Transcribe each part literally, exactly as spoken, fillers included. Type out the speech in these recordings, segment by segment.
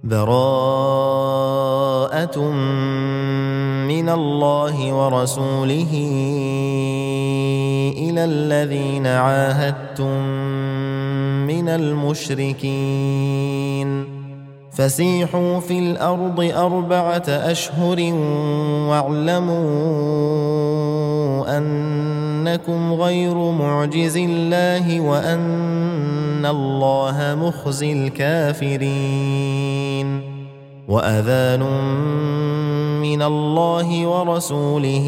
براءة من الله ورسوله إلى الذين عاهدتم من المشركين فسيحوا في الأرض أربعة أشهر واعلموا أنكم غير معجز الله وأن الله مخزي الكافرين وأذان من الله ورسوله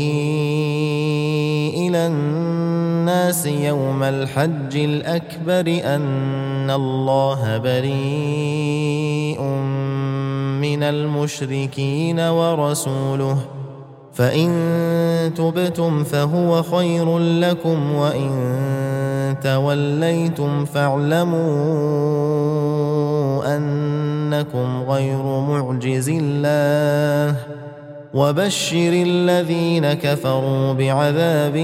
إلى الناس يوم الحج الأكبر أن الله بريء من المشركين ورسوله فإن تبتم فهو خير لكم وإن توليتم فاعلموا أنكم غير معجز الله وبشر الذين كفروا بعذاب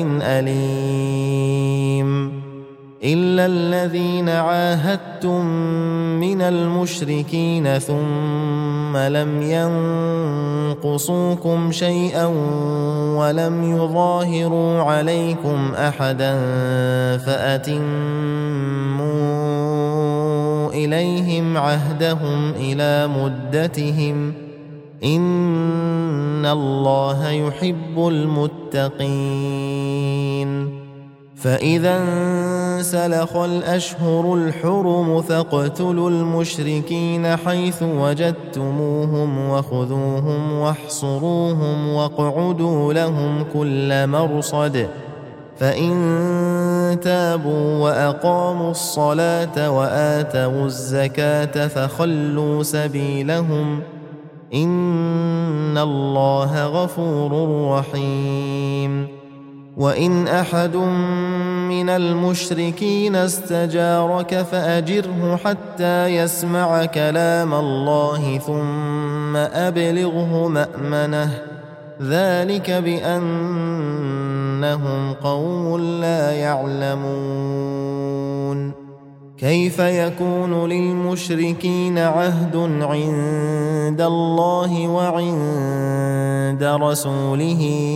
أليم إلا الذين عاهدتم من المشركين ثم لم ينقصوكم شيئا ولم يظاهروا عليكم أحدا فأتموا إليهم عهدهم إلى مدتهم إن الله يحب المتقين فإذا انسلخ الأشهر الحرم فاقتلوا المشركين حيث وجدتموهم وخذوهم واحصروهم واقعدوا لهم كل مرصد فإن تابوا وأقاموا الصلاة وآتوا الزكاة فخلوا سبيلهم إن الله غفور رحيم وإن أحد من المشركين استجارك فأجره حتى يسمع كلام الله ثم أبلغه مأمنه ذلك بأنهم قوم لا يعلمون كيف يكون للمشركين عهد عند الله وعند رسوله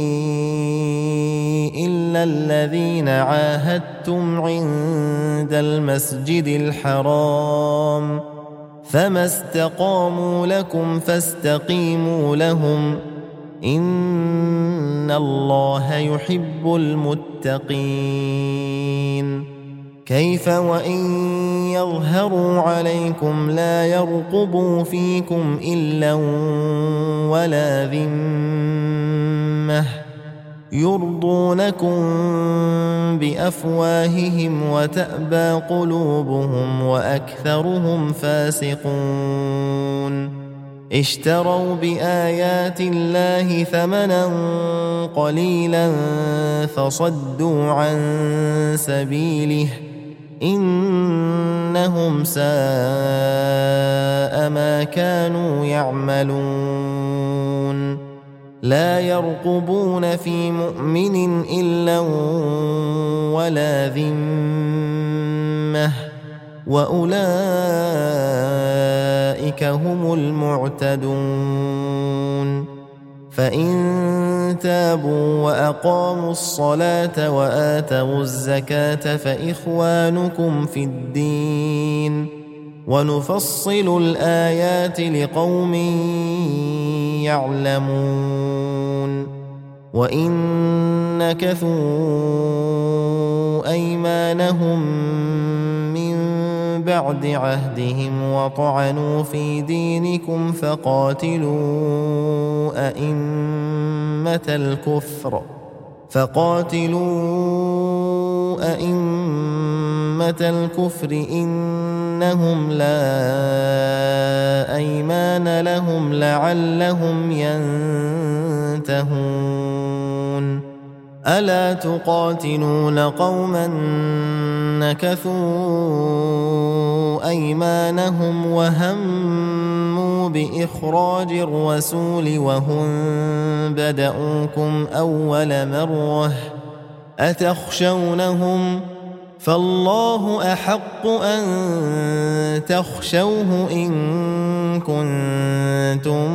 إلا الذين عاهدتم عند المسجد الحرام فما استقاموا لكم فاستقيموا لهم إن الله يحب المتقين كيف وإن يظهروا عليكم لا يرقبوا فيكم إلا ولا ذمة يرضونكم بأفواههم وتأبى قلوبهم وأكثرهم فاسقون اشتروا بآيات الله ثمنا قليلا فصدوا عن سبيله إنهم ساء ما كانوا يعملون لا يرقبون في مؤمن إلا ولا ذمة وأولئك هم المعتدون فإن تابوا وأقاموا الصلاة وآتوا الزكاة فإخوانكم في الدين ونفصل الآيات لقوم يعلمون وإن نكثوا أيمانهم من بعد عهدهم وطعنوا في دينكم فقاتلوا أئمة الكفر فقاتلوا أئمة الكفر إنهم لا أيمان لهم لعلهم ينتهون ألا تقاتلون قوما نكثوا أيمانهم وهموا بإخراج الرسول وهم بدؤوكم أول مرة أتخشونهم فالله أحق أن تخشوه إن كنتم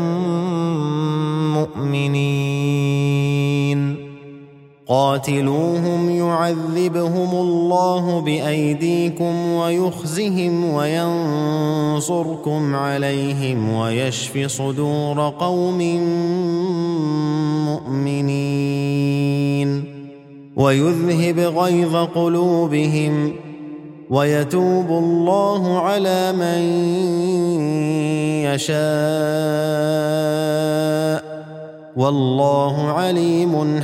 مؤمنين قاتلوهم يعذبهم الله بأيديكم ويخزهم وينصركم عليهم ويشف صدور قوم مؤمنين ويذهب غيظ قلوبهم ويتوب الله على من يشاء والله عليم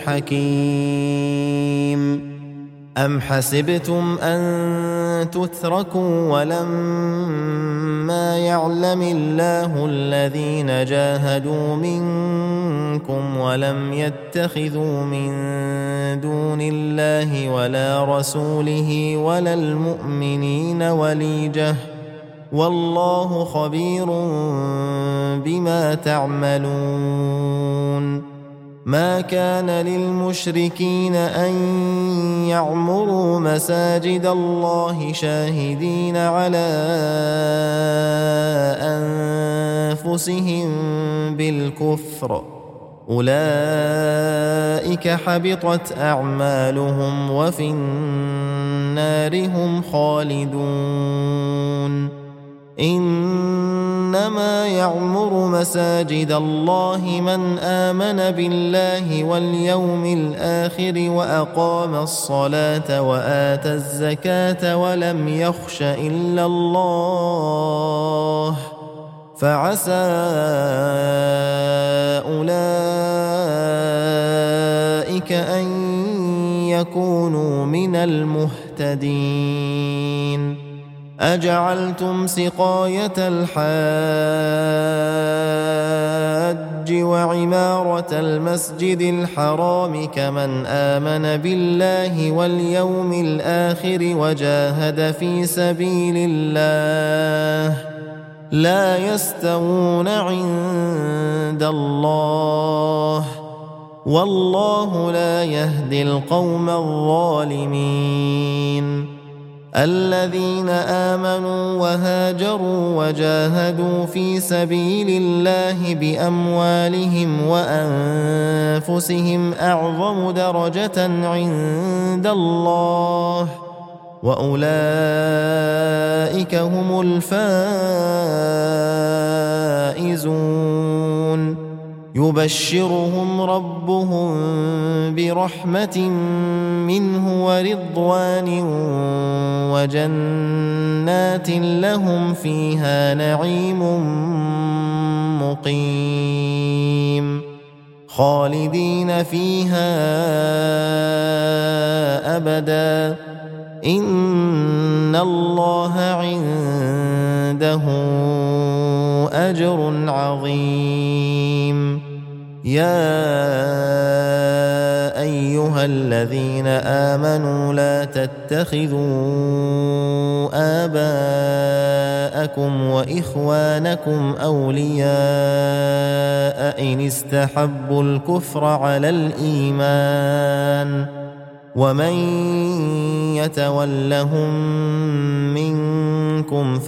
حكيم أم حسبتم أن تتركوا ولما يعلم الله الذين جاهدوا منكم ولم يتخذوا من دون الله ولا رسوله ولا المؤمنين وليجة والله خبير بما تعملون ما كان للمشركين أن يعمروا مساجد الله شاهدين على أنفسهم بالكفر أولئك حبطت أعمالهم وفي النار هم خالدون إنما يعمر مساجد الله من آمن بالله واليوم الآخر وأقام الصلاة وآتى الزكاة ولم يخش إلا الله فعسى أولئك أن يكونوا من المهتدين أجعلتم سقاية الحاج وعمارة المسجد الحرام كمن آمن بالله واليوم الآخر وجاهد في سبيل الله لا يستوون عند الله والله لا يهدي القوم الظالمين الذين آمنوا وهاجروا وجاهدوا في سبيل الله بأموالهم وأنفسهم أعظم درجة عند الله وأولئك هم الفائزون يبشرهم ربهم برحمة منه ورضوان وجنات لهم فيها نعيم مقيم خالدين فيها أبدا إن الله عنده أجر عظيم يا أيها الذين آمنوا لا تتخذوا آباءكم وإخوانكم أولياء إن استحبوا الكفر على الإيمان ومن يتولهم منكم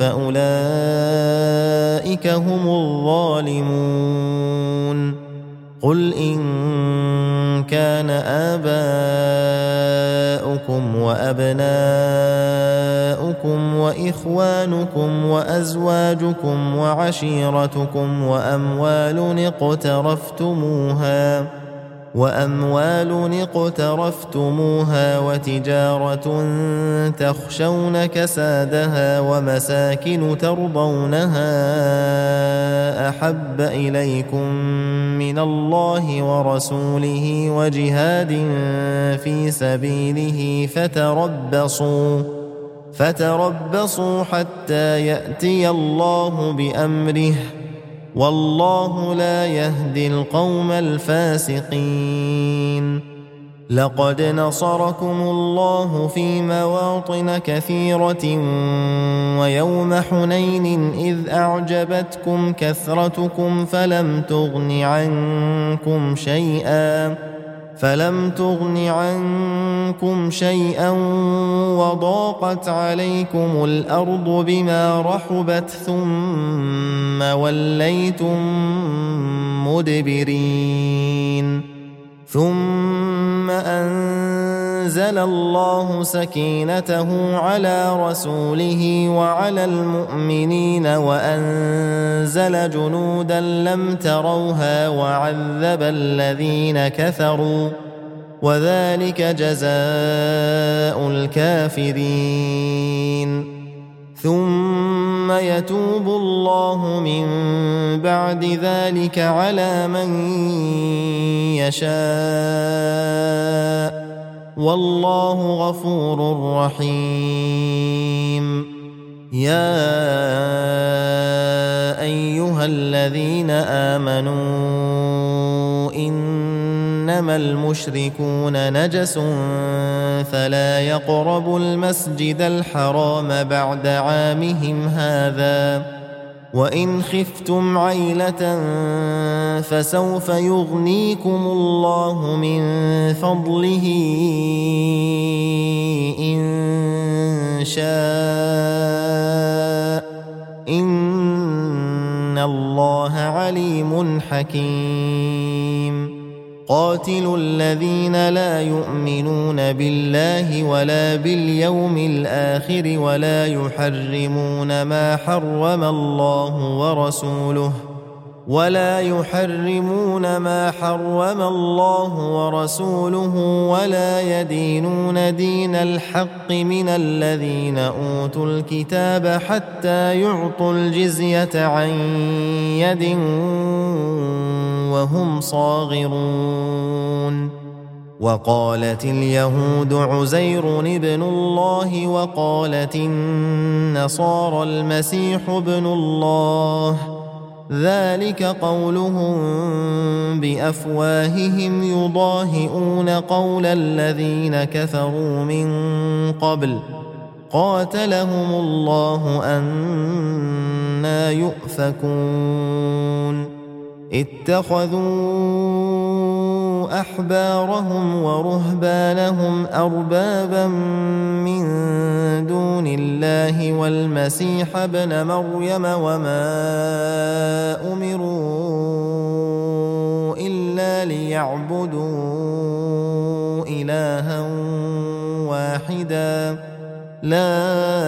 فأولئك هم الظالمون قل إن كان آباؤكم وأبناؤكم وإخوانكم وأزواجكم وعشيرتكم وأموال اقترفتموها وأموال اقترفتموها وتجارة تخشون كسادها ومساكن ترضونها أحب إليكم من الله ورسوله وجهاد في سبيله فتربصوا فتربصوا حتى يأتي الله بأمره والله لا يهدي القوم الفاسقين لقد نصركم الله في مواطن كثيرة ويوم حنين إذ أعجبتكم كثرتكم فلم تغن عنكم شيئا فلم تغن عنكم شيئا وضاقت عليكم الأرض بما رحبت ثم وليتم مدبرين ثم أنزل الله سكينته على رسوله وعلى المؤمنين وأنزل جنودا لم تروها وعذب الذين كفروا وذلك جزاء الكافرين ثم يتوب الله من بعد ذلك على من يشاء والله غفور رحيم يا أيها الذين آمنوا إنما المشركون نجس فلا يقربوا المسجد الحرام بعد عامهم هذا وإن خفتم عيلة فسوف يغنيكم الله من فضله إن شاء إن الله عليم حكيم قاتلوا الذين لا يؤمنون بالله ولا باليوم الآخر ولا يحرمون ما حرم الله ورسوله ولا يحرمون ما حرم الله ورسوله ولا يدينون دين الحق من الذين أوتوا الكتاب حتى يعطوا الجزية عن يد وهم صاغرون وقالت اليهود عزير ابن الله وقالت النصارى المسيح ابن الله ذلك قولهم بأفواههم يضاهئون قول الذين كفروا من قبل قاتلهم الله أنى يؤفكون اتخذوا أحبارهم ورهبانهم أربابا من دون الله والمسيح ابن مريم وما أمروا إلا ليعبدوا إلها واحدا لا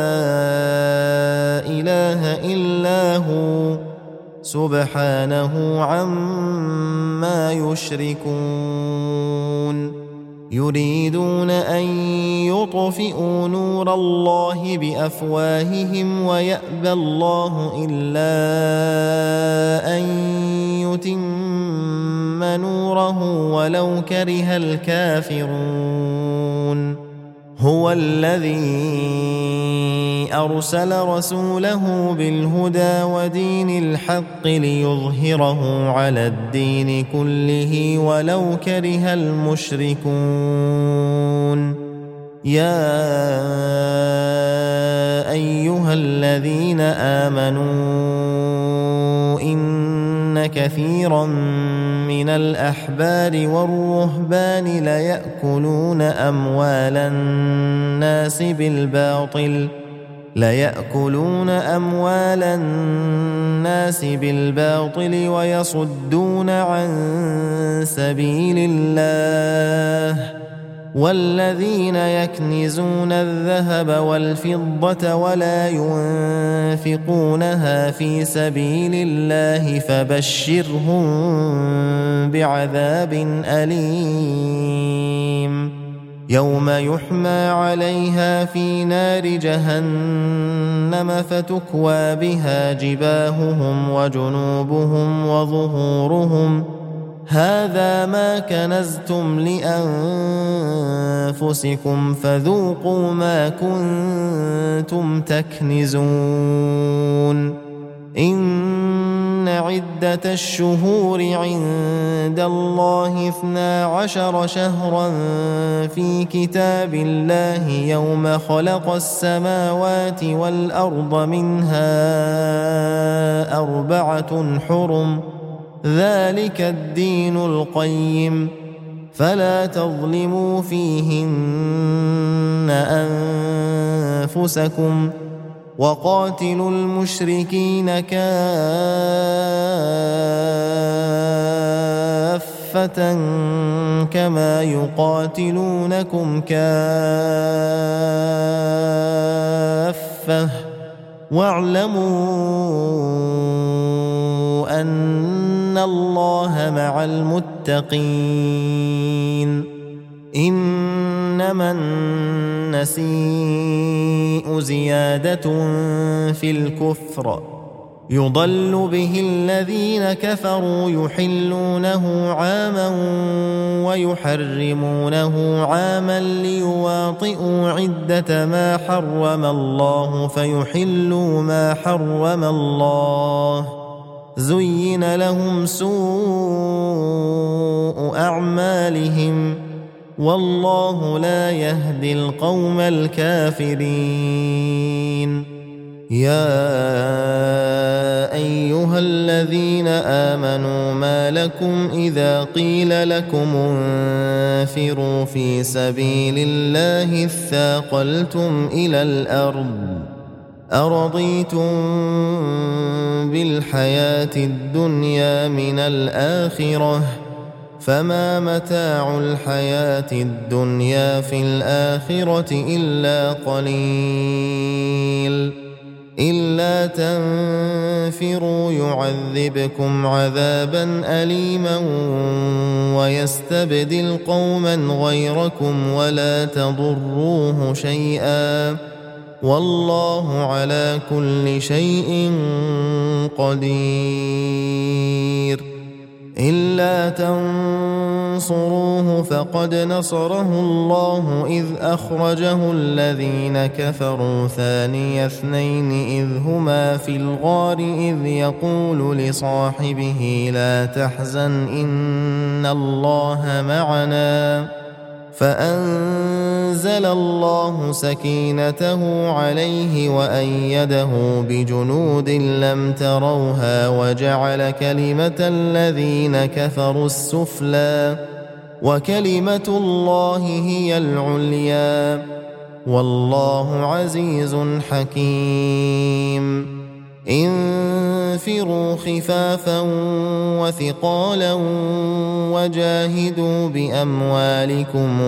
إله إلا هو سبحانه عما يشركون يريدون أن يطفئوا نور الله بأفواههم ويأبى الله إلا أن يتم نوره ولو كره الكافرون هو الذي أرسل رسوله بالهدى ودين الحق ليظهره على الدين كله ولو كره المشركون يا أيها الذين آمنوا إن كثيرا من الأحبار والرهبان ليأكلون أموال الناس بالباطل ليأكلون أموال الناس بالباطل ويصدون عن سبيل الله والذين يكنزون الذهب والفضة ولا ينفقونها في سبيل الله فبشرهم بعذاب أليم يوم يحمى عليها في نار جهنم فتكوى بها جباههم وجنوبهم وظهورهم هذا ما كنزتم لأنفسكم فذوقوا ما كنتم تكنزون إن عدة الشهور عند الله اثنا عشر شهرا في كتاب الله يوم خلق السماوات والأرض منها أربعة حرم ذلك الدين القيم فلا تظلموا فيهن أنفسكم وقاتلوا المشركين كافة كما يقاتلونكم كافة واعلموا أن الله مع المتقين. إنما النسيء زيادة في الكفر يضل به الذين كفروا يحلونه عاما ويحرمونه عاما ليواطئوا عدة ما حرم الله فيحلوا ما حرم الله. زين لهم سوء أعمالهم والله لا يهدي القوم الكافرين. يا أيها الذين آمنوا ما لكم إذا قيل لكم انفروا في سبيل الله اثاقلتم إلى الأرض أرضيتم بالحياة الدنيا من الآخرة فما متاع الحياة الدنيا في الآخرة إلا قليل. إلا تنفروا يعذبكم عذابا أليما ويستبدل قوما غيركم ولا تضروه شيئا والله على كل شيء قدير. إلا تنصروه فقد نصره الله إذ أخرجه الذين كفروا ثاني اثنين إذ هما في الغار إذ يقول لصاحبه لا تحزن إن الله معنا فأنزل الله سكينته عليه وأيده بجنود لم تروها وجعل كلمة الذين كفروا السفلى وكلمة الله هي العليا والله عزيز حكيم. انفروا خفافا وثقالا وجاهدوا بأموالكم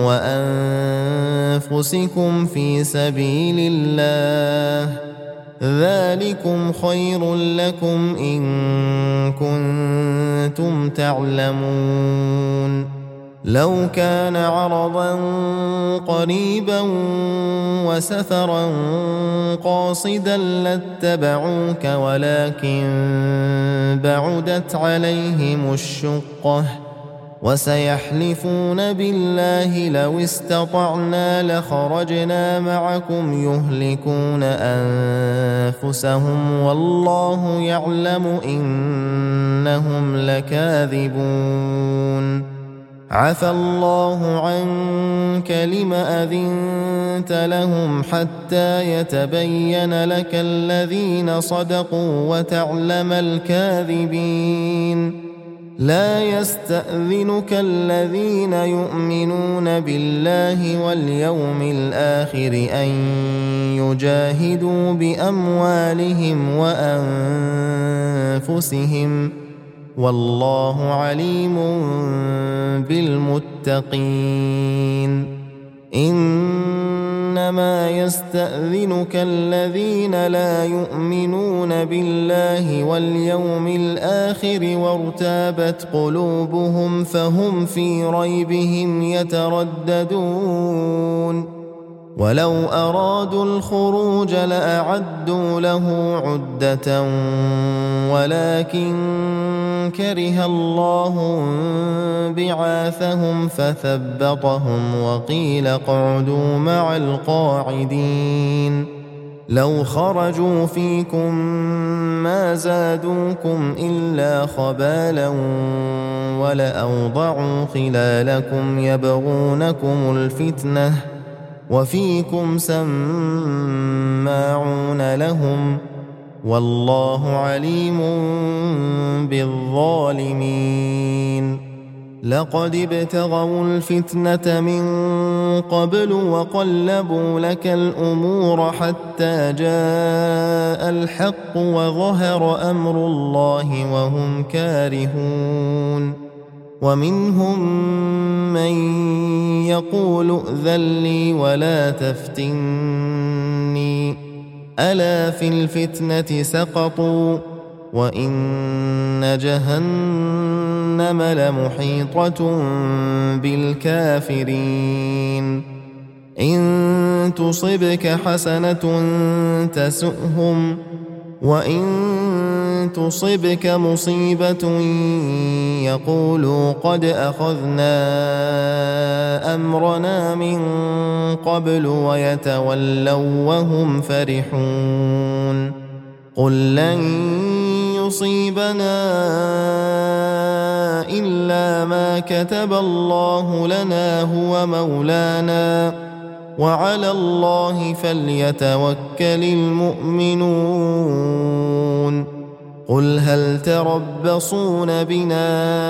وأنفسكم في سبيل الله ذلكم خير لكم إن كنتم تعلمون. لو كان عرضا قريبا وسفرا قاصدا لاتبعوك ولكن بعدت عليهم الشقة وسيحلفون بالله لو استطعنا لخرجنا معكم يهلكون أنفسهم والله يعلم إنهم لكاذبون. عفى الله عنك لم أذنت لهم حتى يتبين لك الذين صدقوا وتعلم الكاذبين. لا يستأذنك الذين يؤمنون بالله واليوم الآخر أن يجاهدوا بأموالهم وأنفسهم والله عليم بالمتقين. إنما يستأذنك الذين لا يؤمنون بالله واليوم الآخر وارتابت قلوبهم فهم في ريبهم يترددون. ولو أرادوا الخروج لأعدوا له عدة ولكن كره الله بعاثهم فثبطهم وقيل اقعدوا مع القاعدين. لو خرجوا فيكم ما زادوكم إلا خبالا ولأوضعوا خلالكم يبغونكم الفتنة وفيكم سماعون لهم والله عليم بالظالمين. لقد ابتغوا الفتنة من قبل وقلبوا لك الأمور حتى جاء الحق وظهر أمر الله وهم كارهون ومنهم من يقول ائذن لي ولا تفتني ألا في الفتنة سقطوا وإن جهنم لمحيطة بالكافرين إن تصبك حسنة تسؤهم وإن تصبك مصيبة يقولوا قد أخذنا أمرنا من قبل ويتولوا وهم فرحون قل لن يصيبنا إلا ما كتب الله لنا هو مولانا وعلى الله فليتوكل المؤمنون قل هل تربصون بنا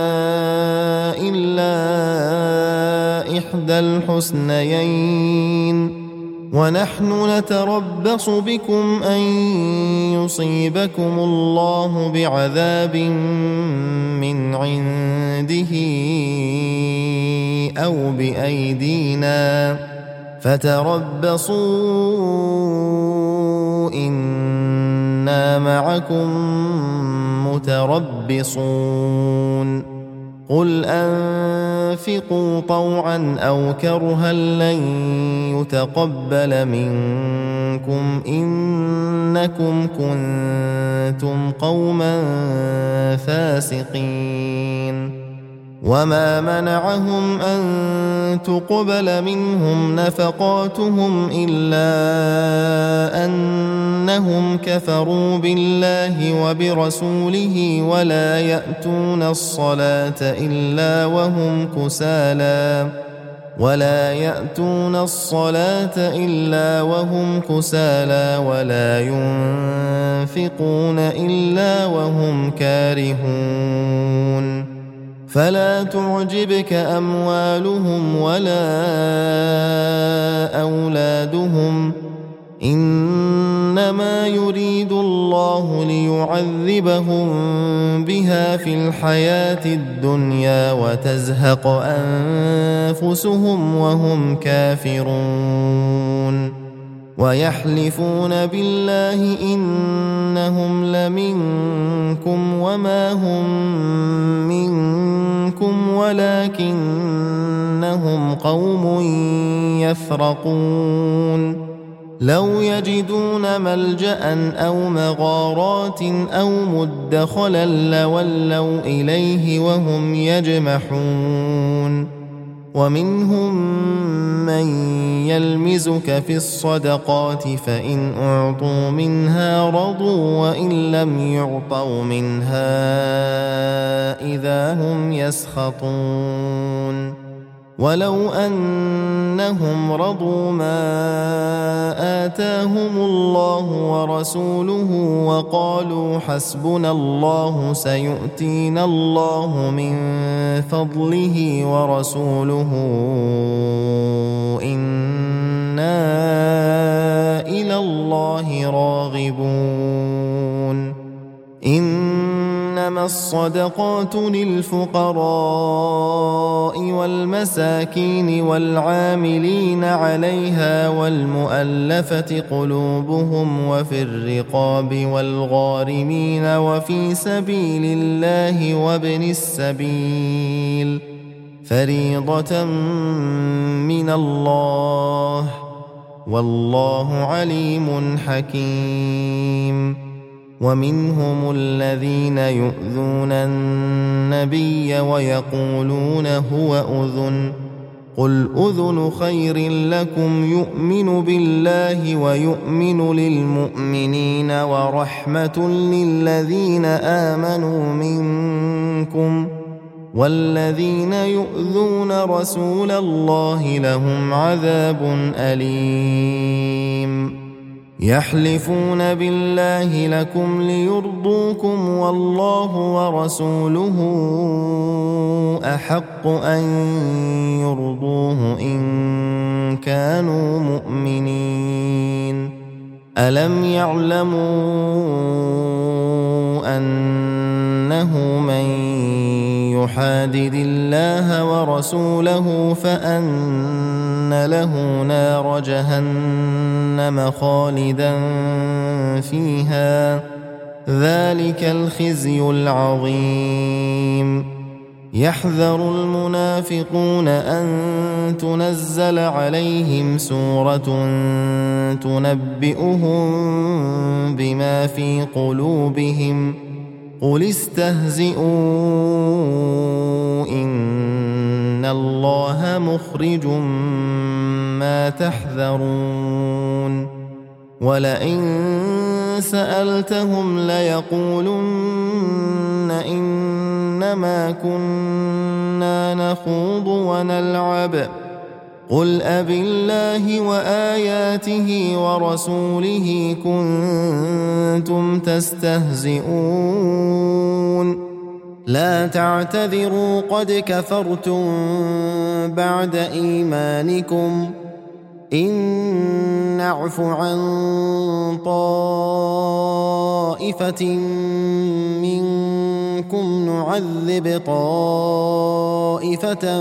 إلا إحدى الحسنيين ونحن نتربص بكم أن يصيبكم الله بعذاب من عنده أو بأيدينا فتربصوا إنا معكم متربصون قل أنفقوا طوعا أو كرها لن يتقبل منكم إنكم كنتم قوما فاسقين وما منعهم أن تقبل منهم نفقاتهم إلا أنهم كفروا بالله وبرسوله ولا يأتون الصلاة إلا وهم كسالى ولا يأتون الصلاة إلا وهم كسالى ولا ينفقون إلا وهم كارهون فلا تعجبك أموالهم ولا أولادهم إنما يريد الله ليعذبهم بها في الحياة الدنيا وتزهق أنفسهم وهم كافرون ويحلفون بالله إنهم لمنكم وما هم منكم ولكنهم قوم يفرقون لو يجدون ملجأ أو مغارات أو مدخلا لولوا إليه وهم يجمحون ومنهم من يلمزك في الصدقات فإن أعطوا منها رضوا وإن لم يعطوا منها إذا هم يسخطون ولو أنهم رضوا ما آتاهم الله ورسوله وقالوا حسبنا الله سيؤتينا الله من فضله ورسوله إنا إلى الله راغبون إنما الصدقات للفقراء والمساكين والعاملين عليها والمؤلفة قلوبهم وفي الرقاب والغارمين وفي سبيل الله وابن السبيل فريضة من الله والله عليم حكيم ومنهم الذين يؤذون النبي ويقولون هو أذن قل أذن خير لكم يؤمن بالله ويؤمن للمؤمنين ورحمة للذين آمنوا منكم والذين يؤذون رسول الله لهم عذاب أليم يحلفون بالله لكم ليرضوكم والله ورسوله أحق أن يرضوه إن كانوا مؤمنين. ألم يعلموا أنه من يحادد الله ورسوله فأن له نار جهنم خالدا فيها ذلك الخزي العظيم. يحذر المنافقون أن تنزل عليهم سورة تنبئهم بما في قلوبهم قل استهزئوا إن الله مخرج ما تحذرون. ولئن سألتهم ليقولن إنما كنا نخوض ونلعب قل أبالله وآياته ورسوله كنتم تستهزئون لا تعتذروا قد كفرتم بعد إيمانكم إن نعف عن طائفة منكم نعذب طائفة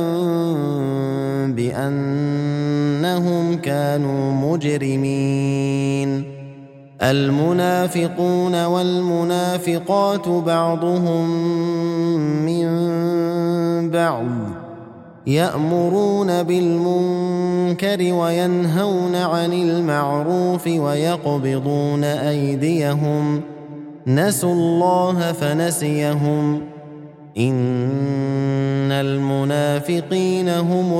بأنهم كانوا مجرمين. المنافقون والمنافقات بعضهم من بعض يأمرون بالمنكر وينهون عن المعروف ويقبضون أيديهم نسوا الله فنسيهم إن المنافقين هم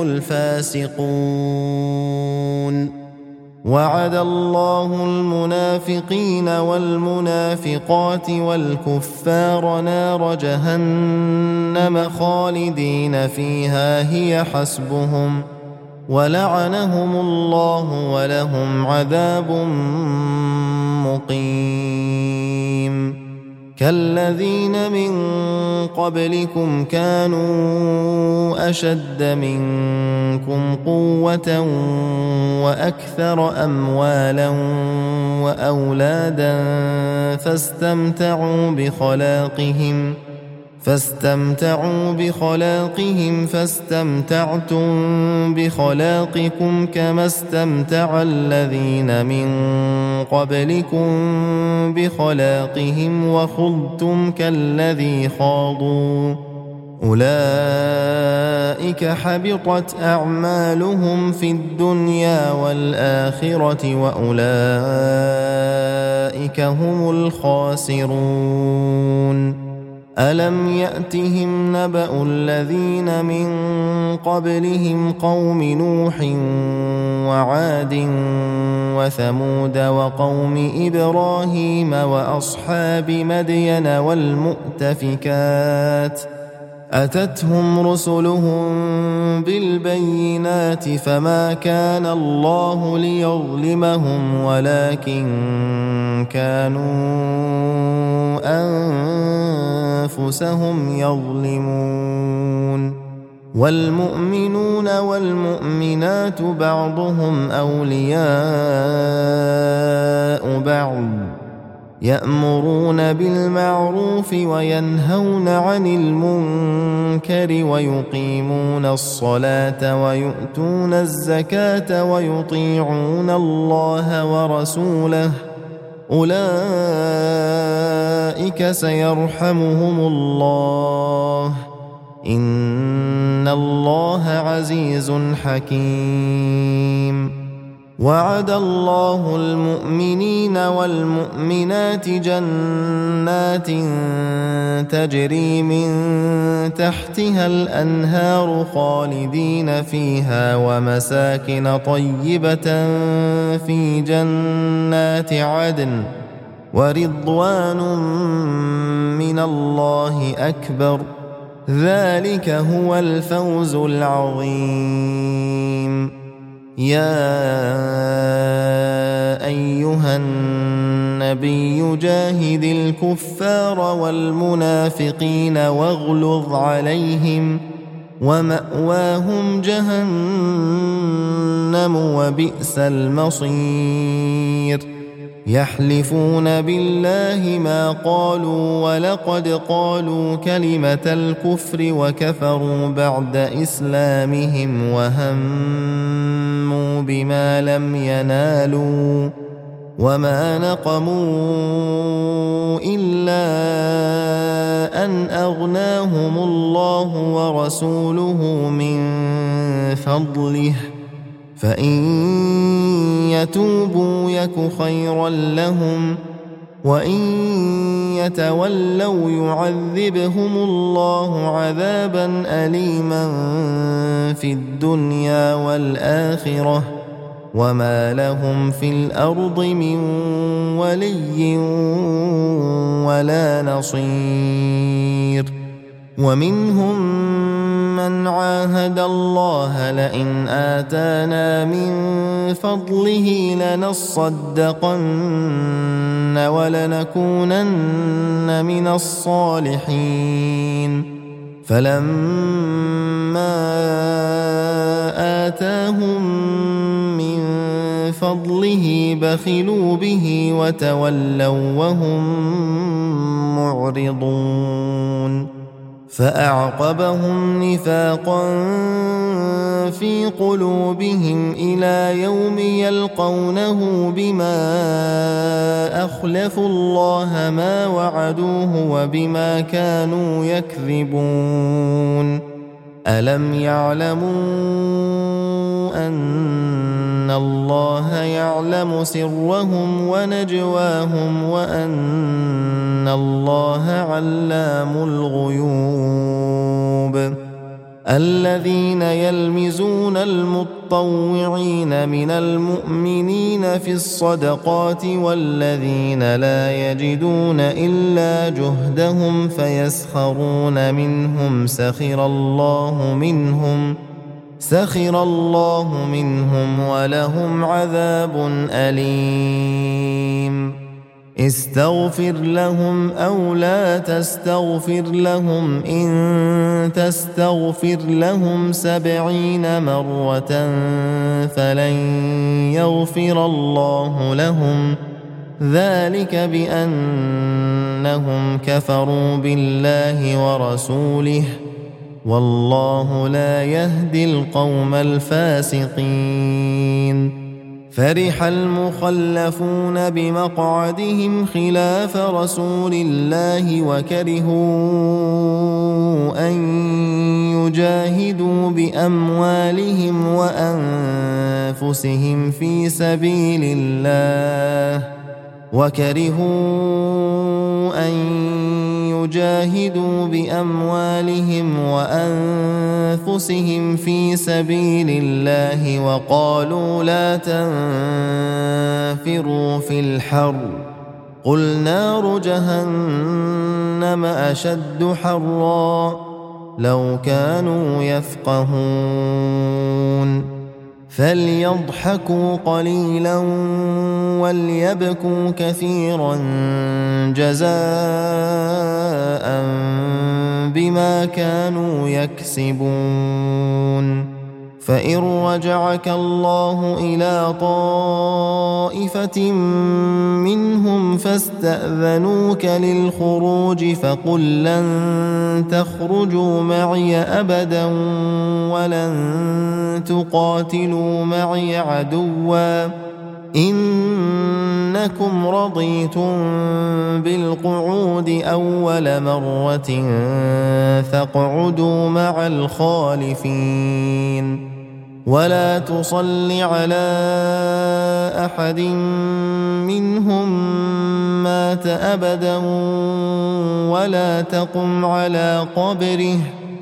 الفاسقون. وعد الله المنافقين والمنافقات والكفار نار جهنم خالدين فيها هي حسبهم ولعنهم الله ولهم عذاب مقيم. كالذين من قبلكم كانوا أشد منكم قوة وأكثر أموالا وأولادا فاستمتعوا بخلاقهم فاستمتعوا بخلاقهم فاستمتعتم بخلاقكم كما استمتع الذين من قبلكم بخلاقهم وخضتم كالذي خاضوا أولئك حبطت أعمالهم في الدنيا والآخرة وأولئك هم الخاسرون. ألم يأتهم نبأ الذين من قبلهم قوم نوح وعاد وثمود وقوم إبراهيم وأصحاب مدين والمؤتفكات أتتهم رسلهم بالبينات فما كان الله ليظلمهم ولكن كانوا أنفسهم يظلمون. والمؤمنون والمؤمنات بعضهم أولياء بعض يأمرون بالمعروف وينهون عن المنكر ويقيمون الصلاة ويؤتون الزكاة ويطيعون الله ورسوله أولئك سيرحمهم الله إن الله عزيز حكيم. وعد الله المؤمنين والمؤمنات جنات تجري من تحتها الأنهار خالدين فيها ومساكن طيبة في جنات عدن ورضوان من الله أكبر ذلك هو الفوز العظيم. يا أيها النبي جاهد الكفار والمنافقين واغلظ عليهم ومأواهم جهنم وبئس المصير يحلفون بالله ما قالوا ولقد قالوا كلمة الكفر وكفروا بعد إسلامهم وهموا بما لم ينالوا وما نقموا إلا أن أغناهم الله ورسوله من فضله فإن يتوبوا يك خيرا لهم وإن يتولوا يعذبهم الله عذابا أليما في الدنيا والآخرة وما لهم في الأرض من ولي ولا نصير ومنهم من عاهد الله لئن آتانا من فضله لنصدقن ولنكونن من الصالحين فلما آتاهم من فضله بخلوا به وتولوا وهم معرضون فأعقبهم نفاقا في قلوبهم إلى يوم يلقونه بما أخلفوا الله ما وعدوه وبما كانوا يكذبون ألم يعلموا أن الله يعلم سرهم ونجواهم وأن الله علام الغيوب الذين يلمزون المطوعين من المؤمنين في الصدقات والذين لا يجدون إلا جهدهم فيسخرون منهم سخر الله منهم سخر الله منهم ولهم عذاب أليم استغفر لهم أو لا تستغفر لهم إن تستغفر لهم سبعين مرة فلن يغفر الله لهم ذلك بأنهم كفروا بالله ورسوله والله لا يهدي القوم الفاسقين فرح المخلفون بمقعدهم خلاف رسول الله وكرهوا أن يجاهدوا بأموالهم وأنفسهم في سبيل الله وكرهوا أن يجاهدوا بأموالهم وأنفسهم في سبيل الله وقالوا لا تنفروا في الحر قل نار جهنم أشد حرا لو كانوا يفقهون فليضحكوا قليلا وليبكوا كثيرا جزاء بما كانوا يكسبون فإن رجعك الله إلى طائفة منهم فاستأذنوك للخروج فقل لن تخرجوا معي أبدا ولن تقاتلوا معي عدوا إنكم رضيتم بالقعود أول مرة فاقعدوا مع الخالفين ولا تصل على أحد منهم مات أبدا ولا تقم على قبره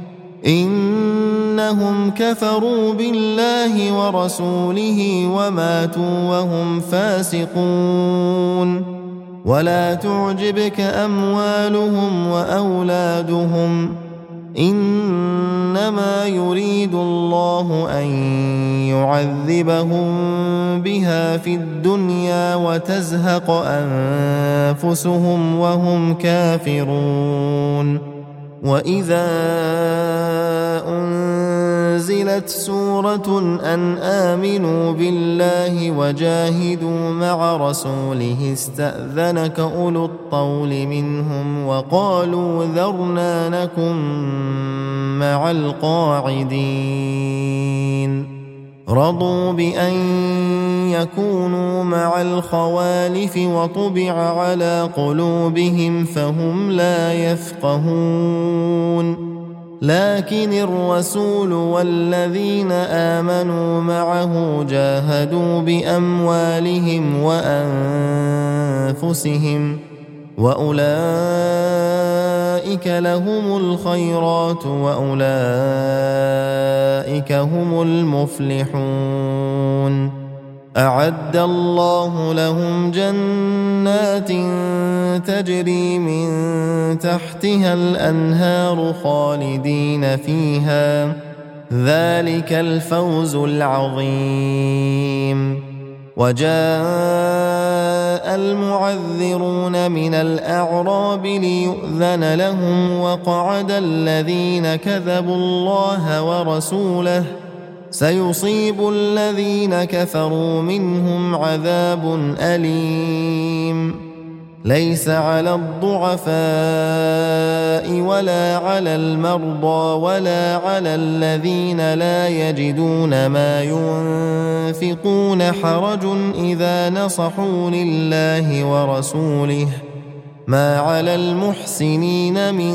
إنهم كفروا بالله ورسوله وماتوا وهم فاسقون ولا تعجبك أموالهم وأولادهم إن إنما يريد الله أن يعذبهم بها في الدنيا وتزهق أنفسهم وهم كافرون. وإذا أنزلت سورة أن آمنوا بالله وجاهدوا مع رسوله استأذنك أولو الطول منهم وقالوا ذرنا نكن مع القاعدين. رضوا بأن يكونوا مع الخوالف وطبع على قلوبهم فهم لا يفقهون. لكن الرسول والذين آمنوا معه جاهدوا بأموالهم وأنفسهم وأولئك لهم الخيرات وأولئك هم المفلحون. أعد الله لهم جنات تجري من تحتها الأنهار خالدين فيها، ذلك الفوز العظيم. وجاء المعذرون من الأعراب ليؤذن لهم وقعد الذين كذبوا الله ورسوله، سيصيب الذين كفروا منهم عذاب أليم. ليس على الضعفاء ولا على المرضى ولا على الذين لا يجدون ما ينفقون حرج إذا نصحوا لله ورسوله، ما على المحسنين من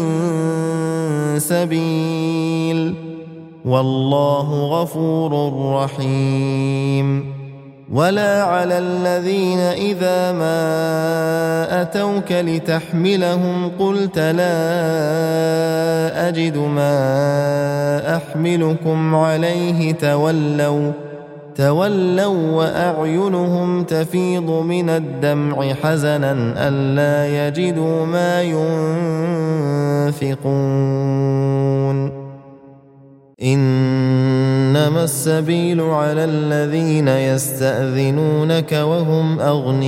سبيل، والله غفور رحيم. ولا على الذين إذا ما أتوك لتحملهم قلت لا أجد ما أحملكم عليه تولوا تولوا وأعينهم تفيض من الدمع حزنا ألا يجدوا ما ينفقون. إنما السبيل على الذين يستأذنونك وهم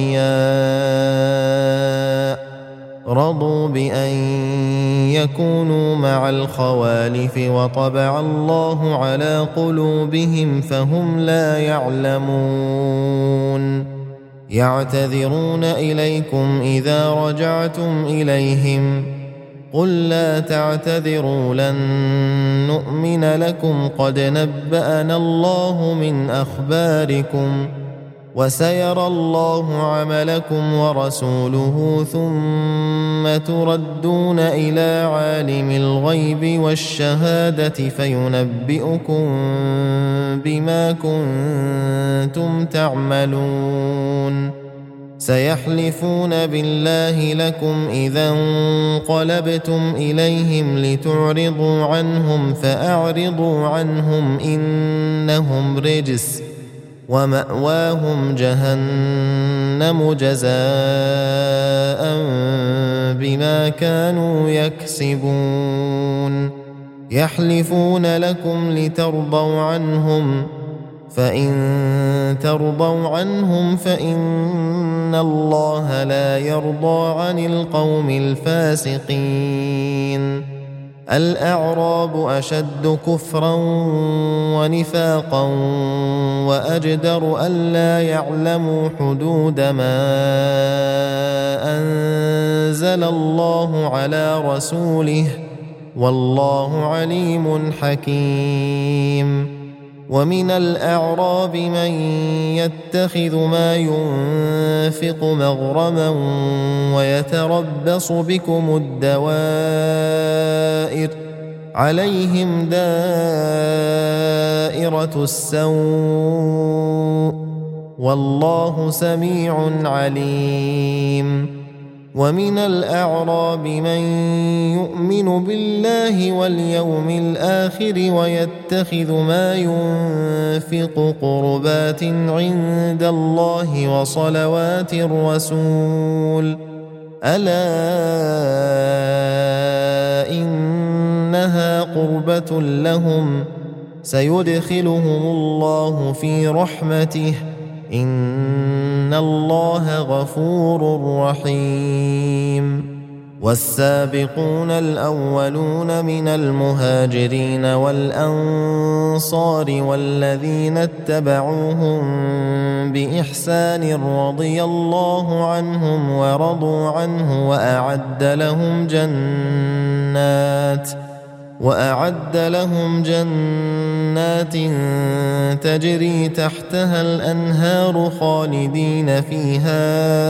أغنياء رضوا بأن يكونوا مع الخوالف وطبع الله على قلوبهم فهم لا يعلمون. يعتذرون إليكم إذا رجعتم إليهم قل لا تعتذروا لن نؤمن لكم قد نبأنا الله من أخباركم وسيرى الله عملكم ورسوله ثم تردون إلى عالم الغيب والشهادة فينبئكم بما كنتم تعملون. سيحلفون بالله لكم إذا انقلبتم إليهم لتعرضوا عنهم فأعرضوا عنهم إنهم رجس ومأواهم جهنم جزاء بما كانوا يكسبون. يحلفون لكم لترضوا عنهم فإن ترضوا عنهم فإن الله لا يرضى عن القوم الفاسقين. الأعراب أشد كفرا ونفاقا وأجدر ألا يعلموا حدود ما أنزل الله على رسوله والله عليم حكيم. ومن الأعراب من يتخذ ما ينفق مغرما ويتربص بكم الدوائر عليهم دائرة السوء والله سميع عليم. ومن الأعراب من يؤمن بالله واليوم الآخر ويتخذ ما ينفق قربات عند الله وصلوات الرسول ألا إن إنها قربة لهم سيدخلهم الله في رحمته إن الله غفور رحيم. والسابقون الأولون من المهاجرين والأنصار والذين اتبعوهم بإحسان رضي الله عنهم ورضوا عنه وأعد لهم جنات وأعد لهم جنات تجري تحتها الأنهار خالدين فيها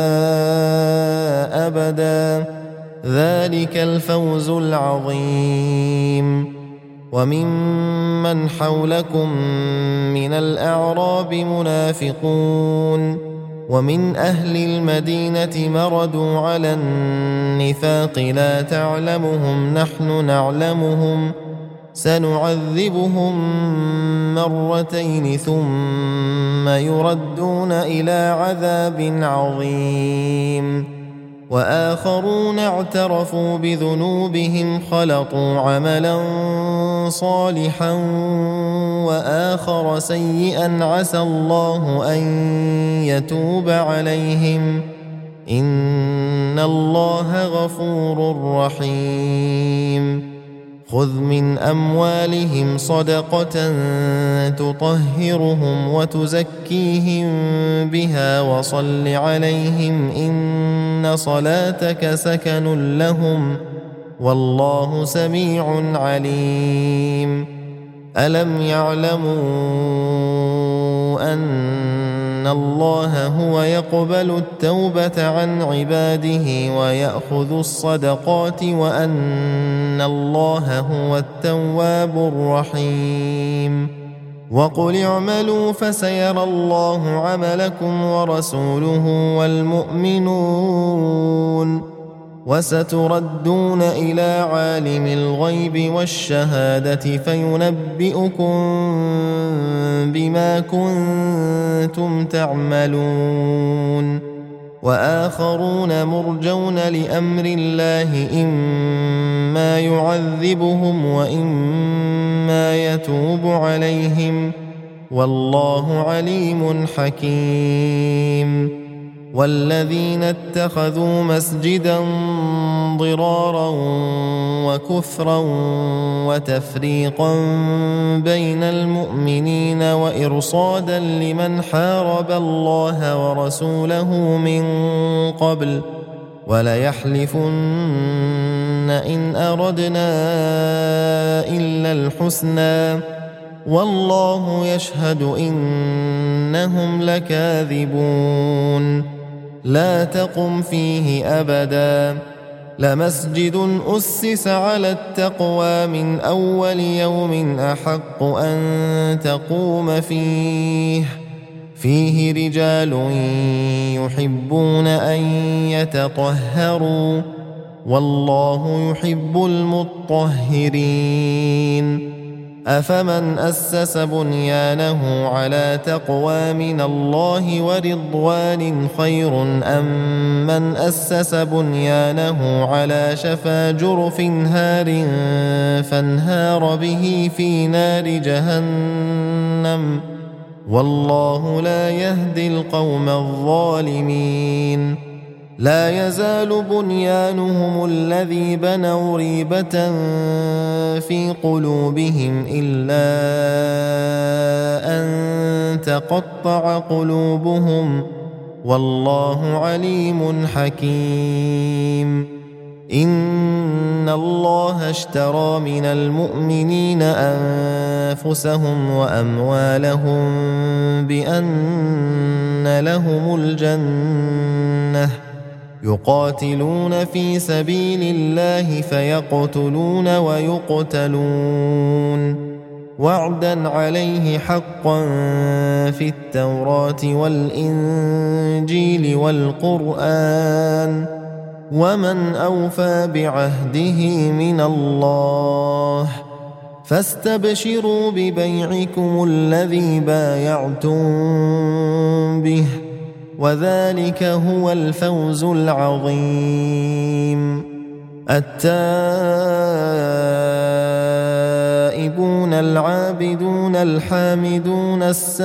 أبدا ذلك الفوز العظيم. وممن حولكم من الأعراب منافقون ومن أهل المدينة مردوا على النفاق لا تعلمهم نحن نعلمهم سنعذبهم مرتين ثم يردون إلى عذاب عظيم. وآخرون اعترفوا بذنوبهم خلطوا عملا صالحا وآخر سيئا عسى الله أن يتوب عليهم إن الله غفور رحيم. خذ من أموالهم صدقة تطهرهم وتزكيهم بها وصل عليهم إن صلاتك سكن لهم والله سميع عليم. ألم يعلموا أن الله هو يقبل التوبة عن عباده ويأخذ الصدقات وأن الله هو التواب الرحيم. وقل اعملوا فسيرى الله عملكم ورسوله والمؤمنون وستردون إلى عالم الغيب والشهادة فينبئكم بما كنتم تعملون. وآخرون مرجون لأمر الله إما يعذبهم وإما يتوب عليهم والله عليم حكيم. والذين اتخذوا مسجدا ضرارا وكفرا وتفريقا بين المؤمنين وإرصادا لمن حارب الله ورسوله من قبل وليحلفن إن أردنا إلا الحسنى والله يشهد إنهم لكاذبون. لا تقم فيه أبدا لمسجد أسس على التقوى من أول يوم أحق أن تقوم فيه فيه رجال يحبون أن يتطهروا والله يحب المطهرين. أفمن أسس بنيانه على تقوى من الله ورضوان خير أم من أسس بنيانه على شفا جرف هار فانهار به في نار جهنم والله لا يهدي القوم الظالمين. لا يزال بنيانهم الذي بنوا ريبة في قلوبهم إلا أن تقطع قلوبهم والله عليم حكيم. إن الله اشترى من المؤمنين أنفسهم وأموالهم بأن لهم الجنة يقاتلون في سبيل الله فيقتلون ويقتلون وعدا عليه حقا في التوراة والإنجيل والقرآن ومن أوفى بعهده من الله فاستبشروا ببيعكم الذي بايعتم به وذلك هو الفوز العظيم. التائب العابدون الحامدون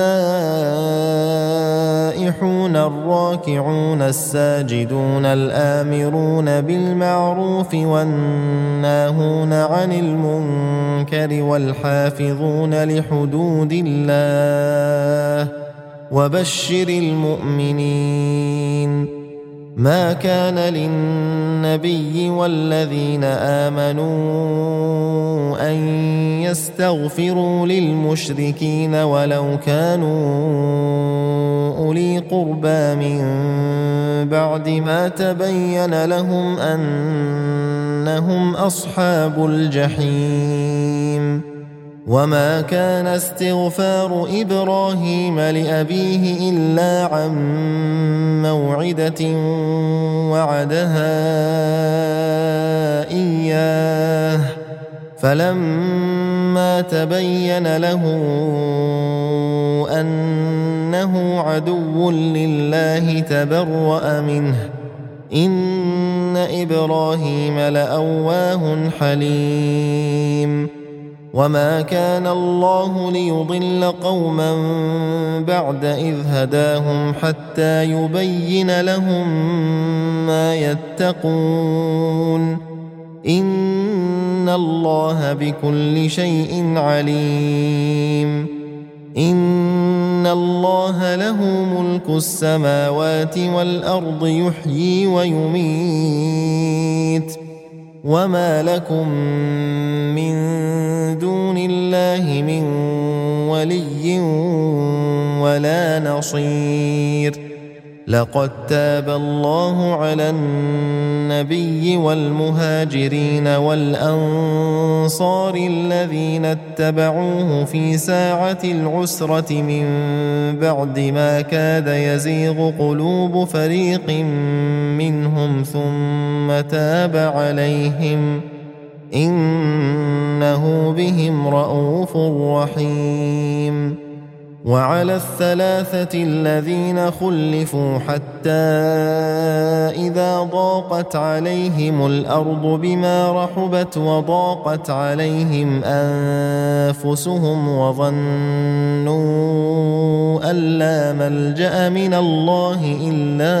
السائحون الراكعون الساجدون الآمرون بالمعروف والناهون عن المنكر والحافظون لحدود الله وبشر المؤمنين. ما كان للنبي والذين آمنوا أن يستغفروا للمشركين ولو كانوا أولي قربى من بعد ما تبين لهم أنهم أصحاب الجحيم. وما كان استغفار إبراهيم لأبيه إلا عن موعدة وعدها إياه فلما تبين له أنه عدو لله تبرأ منه إن إبراهيم لأواه حليم. وما كان الله ليضل قوما بعد إذ هداهم حتى يبين لهم ما يتقون إن الله بكل شيء عليم. إن الله له ملك السماوات والأرض يحيي ويميت وما لكم من دون الله من ولي ولا نصير. لقد تاب الله على النبي والمهاجرين والأنصار الذين اتبعوه في ساعة العسرة من بعد ما كاد يزيغ قلوب فريق منهم ثم تاب عليهم إنه بهم رءوف رحيم. وعلى الثلاثة الذين خلفوا حتى إذا ضاقت عليهم الأرض بما رحبت وضاقت عليهم أنفسهم وظنوا أن لا ملجأ من الله إلا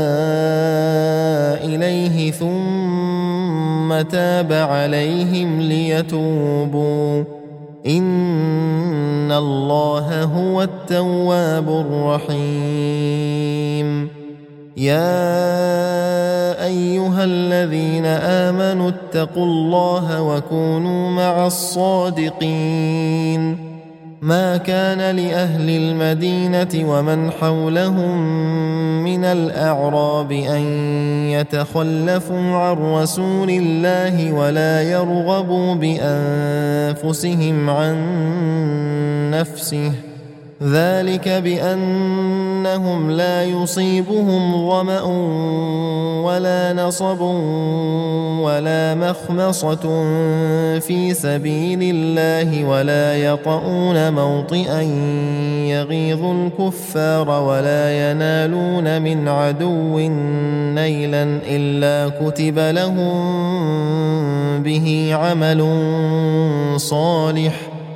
إليه ثم تاب عليهم ليتوبوا إن الله هو التواب الرحيم. يا أيها الذين آمنوا اتقوا الله وكونوا مع الصادقين. ما كان لأهل المدينة ومن حولهم من الأعراب أن يتخلفوا عن رسول الله ولا يرغبوا بأنفسهم عن نفسه ذلك بأنهم لا يصيبهم ظمأ ولا نصب ولا مخمصة في سبيل الله ولا يطؤون موطئا يغيظ الكفار ولا ينالون من عدو نيلا إلا كتب لهم به عمل صالح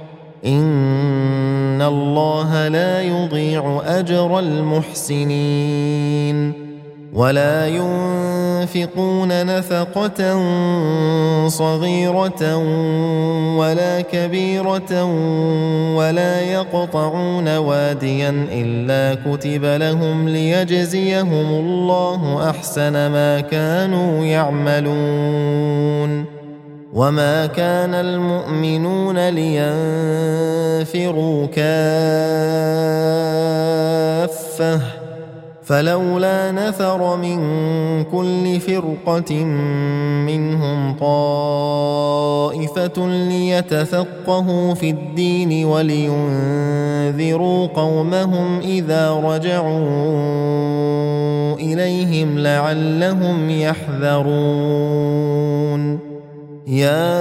إن الله لا يضيع أجر المحسنين. ولا ينفقون نفقة صغيرة ولا كبيرة ولا يقطعون واديا إلا كتب لهم ليجزيهم الله أحسن ما كانوا يعملون. وما كان المؤمنون لينفروا كافة فلولا نفر من كل فرقة منهم طائفة ليتفقهوا في الدين ولينذروا قومهم إذا رجعوا إليهم لعلهم يحذرون. يا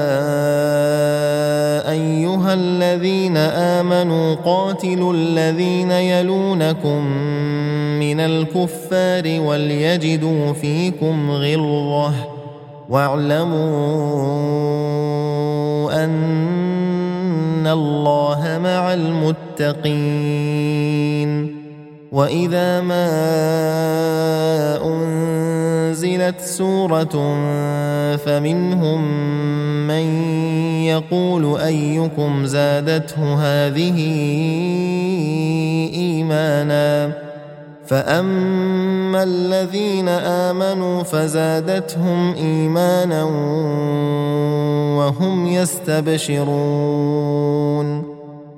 أيها الذين آمنوا قاتلوا الذين يلونكم من الكفار وليجدوا فيكم غلظة واعلموا أن إن الله مع المتقين. وإذا ما أنزلت سورة فمنهم من يقول أيكم زادته هذه إيمانا فأما الذين آمنوا فزادتهم إيمانا وهم يستبشرون.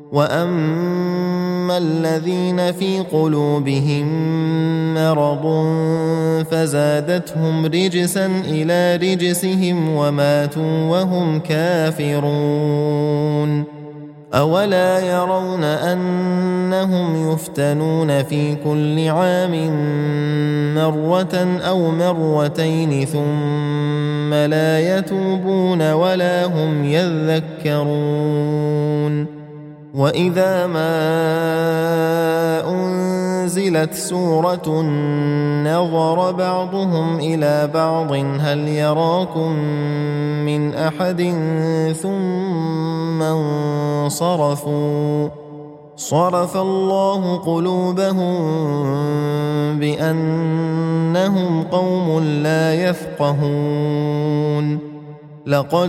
وأما الذين في قلوبهم مرض فزادتهم رجسا إلى رجسهم وماتوا وهم كافرون. أولا يرون أنهم يفتنون في كل عام مرة أو مرتين ثم لا يتوبون ولا هم يذكرون. وإذا ما أنزلت سورة نظر بعضهم إلى بعض هل يراكم من أحد ثم انصرفوا صرف الله قلوبهم بأنهم قوم لا يفقهون. لقد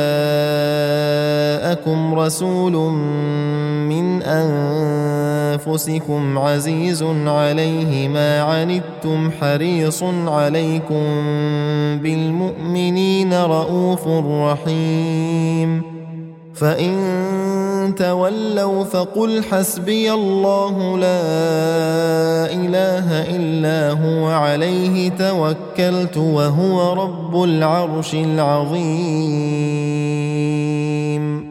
جاءكم رسول من أنفسكم عزيز عليه ما عنتم حريص عليكم بالمؤمنين رؤوف رحيم. فإن تولوا فقل حسبي الله لا إله إلا هو عليه توكلت وهو رب العرش العظيم.